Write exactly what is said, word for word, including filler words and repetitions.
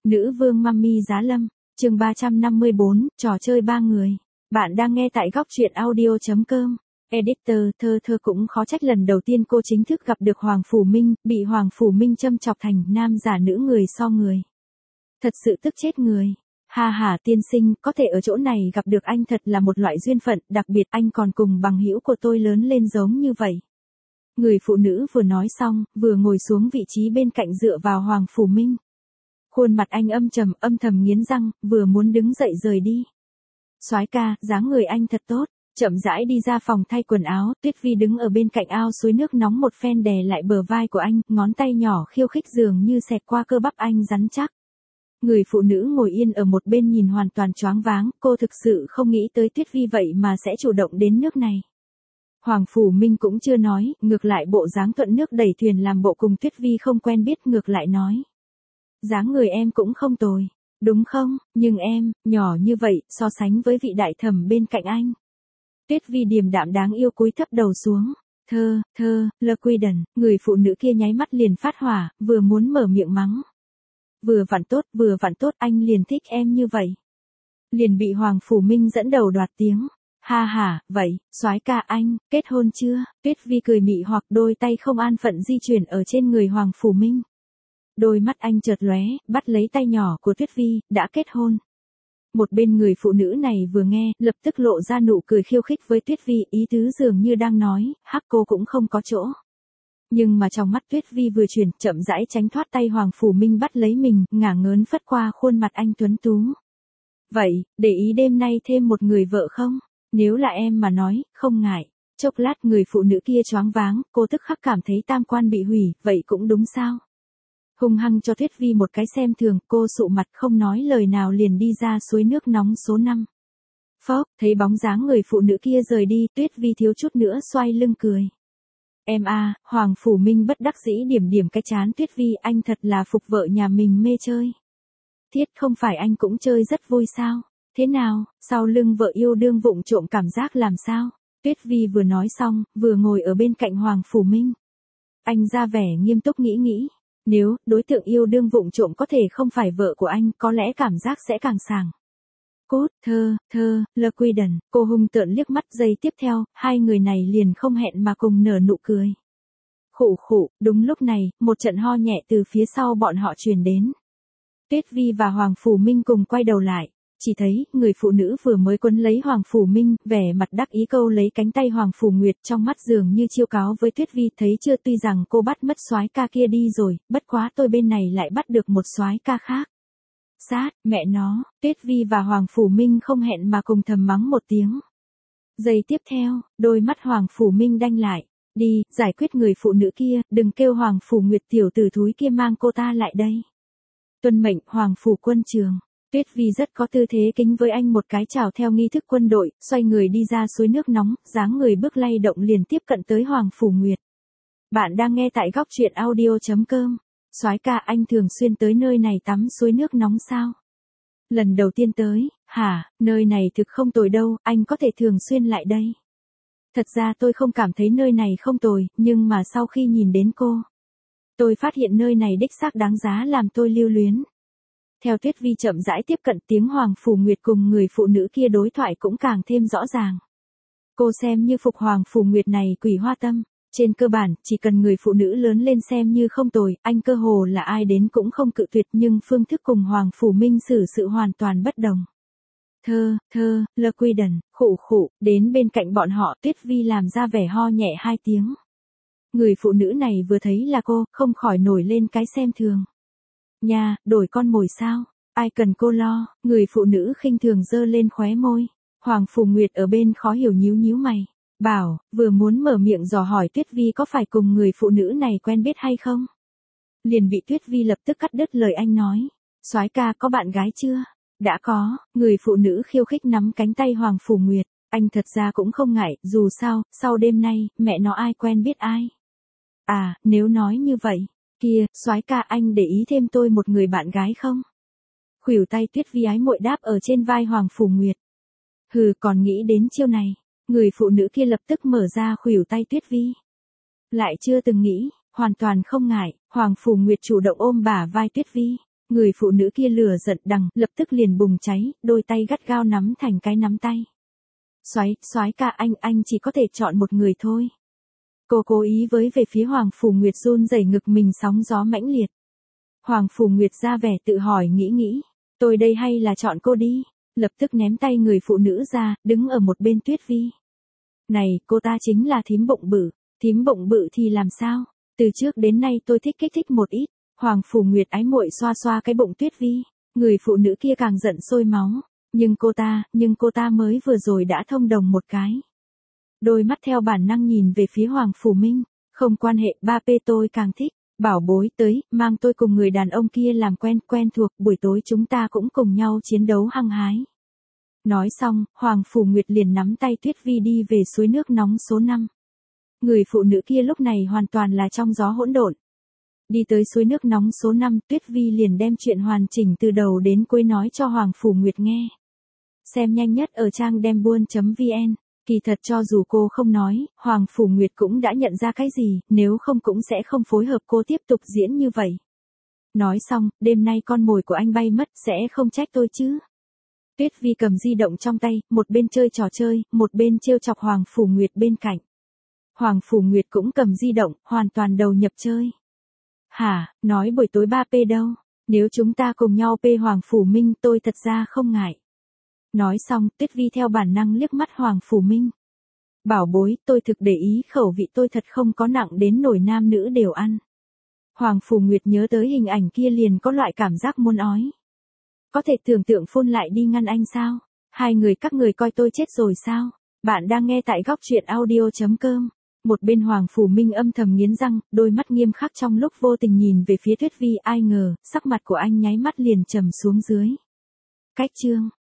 Nữ vương Mummy Giá Lâm, chương ba trăm năm mươi bốn, trò chơi ba người. Bạn đang nghe tại góc truyện audio chấm com. Editor, thơ thơ cũng khó trách lần đầu tiên cô chính thức gặp được Hoàng Phủ Minh, bị Hoàng Phủ Minh châm chọc thành nam giả nữ người so người. Thật sự tức chết người. Ha ha tiên sinh, có thể ở chỗ này gặp được anh thật là một loại duyên phận, đặc biệt anh còn cùng bằng hữu của tôi lớn lên giống như vậy. Người phụ nữ vừa nói xong, vừa ngồi xuống vị trí bên cạnh dựa vào Hoàng Phủ Minh. Khuôn mặt anh âm trầm, âm thầm nghiến răng, vừa muốn đứng dậy rời đi. Soái ca, dáng người anh thật tốt. Chậm rãi đi ra phòng thay quần áo, Tuyết Vi đứng ở bên cạnh ao suối nước nóng một phen đè lại bờ vai của anh, ngón tay nhỏ khiêu khích dường như xẹt qua cơ bắp anh rắn chắc. Người phụ nữ ngồi yên ở một bên nhìn hoàn toàn choáng váng, cô thực sự không nghĩ tới Tuyết Vi vậy mà sẽ chủ động đến nước này. Hoàng Phủ Minh cũng chưa nói, ngược lại bộ dáng thuận nước đẩy thuyền làm bộ cùng Tuyết Vi không quen biết, ngược lại nói. Dáng người em cũng không tồi, đúng không, nhưng em, nhỏ như vậy, so sánh với vị đại thẩm bên cạnh anh. Tuyết Vi điềm đạm đáng yêu cúi thấp đầu xuống. Thơ, thơ, lơ quy đần, người phụ nữ kia nháy mắt liền phát hỏa, vừa muốn mở miệng mắng. Vừa vặn tốt, vừa vặn tốt, anh liền thích em như vậy. Liền bị Hoàng Phủ Minh dẫn đầu đoạt tiếng. Ha ha, vậy, soái ca anh, kết hôn chưa? Tuyết Vi cười mị hoặc đôi tay không an phận di chuyển ở trên người Hoàng Phủ Minh. Đôi mắt anh chợt lóe, bắt lấy tay nhỏ của Tuyết Vi, đã kết hôn. Một bên người phụ nữ này vừa nghe, lập tức lộ ra nụ cười khiêu khích với Tuyết Vi, ý tứ dường như đang nói, hắc cô cũng không có chỗ. Nhưng mà trong mắt Tuyết Vi vừa chuyển, chậm rãi tránh thoát tay Hoàng Phủ Minh bắt lấy mình, ngả ngớn phất qua khuôn mặt anh tuấn tú. Vậy, để ý đêm nay thêm một người vợ không? Nếu là em mà nói, không ngại. Chốc lát người phụ nữ kia choáng váng, cô tức khắc cảm thấy tam quan bị hủy, vậy cũng đúng sao? Hung hăng cho Tuyết Vi một cái xem thường, cô sụ mặt không nói lời nào liền đi ra suối nước nóng số năm. Phốc, thấy bóng dáng người phụ nữ kia rời đi, Tuyết Vi thiếu chút nữa xoay lưng cười. Em a, à, Hoàng Phủ Minh bất đắc dĩ điểm điểm cái chán Tuyết Vi, anh thật là phục vợ nhà mình mê chơi. Thiết không phải anh cũng chơi rất vui sao? Thế nào, sau lưng vợ yêu đương vụng trộm cảm giác làm sao? Tuyết Vi vừa nói xong, vừa ngồi ở bên cạnh Hoàng Phủ Minh. Anh ra vẻ nghiêm túc nghĩ nghĩ. Nếu đối tượng yêu đương vụng trộm có thể không phải vợ của anh, có lẽ cảm giác sẽ càng sảng. Cốt, thơ, thơ, lơ quy đần, cô hung tợn liếc mắt, giây tiếp theo, hai người này liền không hẹn mà cùng nở nụ cười. Khụ khụ, đúng lúc này, một trận ho nhẹ từ phía sau bọn họ truyền đến. Tuyết Vi và Hoàng Phủ Minh cùng quay đầu lại. Chỉ thấy, người phụ nữ vừa mới quấn lấy Hoàng Phủ Minh, vẻ mặt đắc ý câu lấy cánh tay Hoàng Phủ Nguyệt, trong mắt dường như chiêu cáo với Tuyết Vi, thấy chưa, tuy rằng cô bắt mất soái ca kia đi rồi, bất quá tôi bên này lại bắt được một soái ca khác. Sát, mẹ nó, Tuyết Vi và Hoàng Phủ Minh không hẹn mà cùng thầm mắng một tiếng. Giây tiếp theo, đôi mắt Hoàng Phủ Minh đanh lại. Đi, giải quyết người phụ nữ kia, đừng kêu Hoàng Phủ Nguyệt tiểu tử thúi kia mang cô ta lại đây. Tuân mệnh, Hoàng Phủ quân trường. Tuyết Vi rất có tư thế kính với anh một cái chào theo nghi thức quân đội, xoay người đi ra suối nước nóng, dáng người bước lay động liền tiếp cận tới Hoàng Phủ Nguyệt. Bạn đang nghe tại góc truyện audio chấm com. Soái ca, anh thường xuyên tới nơi này tắm suối nước nóng sao? Lần đầu tiên tới, hả, nơi này thực không tồi đâu, anh có thể thường xuyên lại đây. Thật ra tôi không cảm thấy nơi này không tồi, nhưng mà sau khi nhìn đến cô, tôi phát hiện nơi này đích xác đáng giá làm tôi lưu luyến. Theo Tuyết Vi chậm rãi tiếp cận, tiếng Hoàng Phủ Nguyệt cùng người phụ nữ kia đối thoại cũng càng thêm rõ ràng. Cô xem như phục Hoàng Phủ Nguyệt này quỷ hoa tâm. Trên cơ bản, chỉ cần người phụ nữ lớn lên xem như không tồi, anh cơ hồ là ai đến cũng không cự tuyệt, nhưng phương thức cùng Hoàng Phủ Minh xử sự hoàn toàn bất đồng. Thơ, thơ, lơ quy đần, khụ khụ, đến bên cạnh bọn họ, Tuyết Vi làm ra vẻ ho nhẹ hai tiếng. Người phụ nữ này vừa thấy là cô, không khỏi nổi lên cái xem thường. Nha, đổi con mồi sao? Ai cần cô lo? Người phụ nữ khinh thường giơ lên khóe môi. Hoàng Phủ Nguyệt ở bên khó hiểu nhíu nhíu mày. Bảo, vừa muốn mở miệng dò hỏi Tuyết Vi có phải cùng người phụ nữ này quen biết hay không? Liền bị Tuyết Vi lập tức cắt đứt lời anh nói. Soái ca có bạn gái chưa? Đã có, người phụ nữ khiêu khích nắm cánh tay Hoàng Phủ Nguyệt. Anh thật ra cũng không ngại, dù sao, sau đêm nay, mẹ nó ai quen biết ai. À, nếu nói như vậy. Kia, soái ca, anh để ý thêm tôi một người bạn gái không? Khuỷu tay Tuyết Vi ái muội đáp ở trên vai Hoàng Phủ Nguyệt. Hừ, còn nghĩ đến chiêu này. Người phụ nữ kia lập tức mở ra khuỷu tay Tuyết Vi. Lại chưa từng nghĩ, hoàn toàn không ngại, Hoàng Phủ Nguyệt chủ động ôm bả vai Tuyết Vi. Người phụ nữ kia lửa giận đằng, lập tức liền bùng cháy, đôi tay gắt gao nắm thành cái nắm tay. Soái, soái ca anh, anh chỉ có thể chọn một người thôi. Cô cố ý với về phía Hoàng Phủ Nguyệt run rẩy ngực mình sóng gió mãnh liệt. Hoàng Phủ Nguyệt ra vẻ tự hỏi nghĩ nghĩ, tôi đây hay là chọn cô đi, lập tức ném tay người phụ nữ ra, đứng ở một bên Tuyết Vi. Này, cô ta chính là thím bụng bự, thím bụng bự thì làm sao, từ trước đến nay tôi thích kích thích một ít. Hoàng Phủ Nguyệt ái muội xoa xoa cái bụng Tuyết Vi, người phụ nữ kia càng giận sôi máu, nhưng cô ta, nhưng cô ta mới vừa rồi đã thông đồng một cái. Đôi mắt theo bản năng nhìn về phía Hoàng Phủ Minh, không quan hệ, ba P tôi càng thích, bảo bối tới, mang tôi cùng người đàn ông kia làm quen, quen thuộc, buổi tối chúng ta cũng cùng nhau chiến đấu hăng hái. Nói xong, Hoàng Phủ Nguyệt liền nắm tay Tuyết Vi đi về suối nước nóng số năm. Người phụ nữ kia lúc này hoàn toàn là trong gió hỗn độn. Đi tới suối nước nóng số năm, Tuyết Vi liền đem chuyện hoàn chỉnh từ đầu đến cuối nói cho Hoàng Phủ Nguyệt nghe. Xem nhanh nhất ở trang đem buôn.vn, kỳ thật cho dù cô không nói, Hoàng Phủ Nguyệt cũng đã nhận ra cái gì, nếu không cũng sẽ không phối hợp cô tiếp tục diễn như vậy. Nói xong, đêm nay con mồi của anh bay mất, sẽ không trách tôi chứ. Tuyết Vi cầm di động trong tay, một bên chơi trò chơi, một bên trêu chọc Hoàng Phủ Nguyệt bên cạnh. Hoàng Phủ Nguyệt cũng cầm di động, hoàn toàn đầu nhập chơi. Hả, nói buổi tối ba P đâu, nếu chúng ta cùng nhau P Hoàng Phủ Minh tôi thật ra không ngại. Nói xong, Tuyết Vi theo bản năng liếc mắt Hoàng Phủ Minh. Bảo bối, tôi thực để ý khẩu vị tôi thật không có nặng đến nổi nam nữ đều ăn. Hoàng Phủ Nguyệt nhớ tới hình ảnh kia liền có loại cảm giác muốn ói. Có thể tưởng tượng phun lại đi ngăn anh sao? Hai người các người coi tôi chết rồi sao? Bạn đang nghe tại góc truyện audio.com. Một bên Hoàng Phủ Minh âm thầm nghiến răng, đôi mắt nghiêm khắc trong lúc vô tình nhìn về phía Tuyết Vi, ai ngờ, sắc mặt của anh nháy mắt liền trầm xuống dưới. Cách chương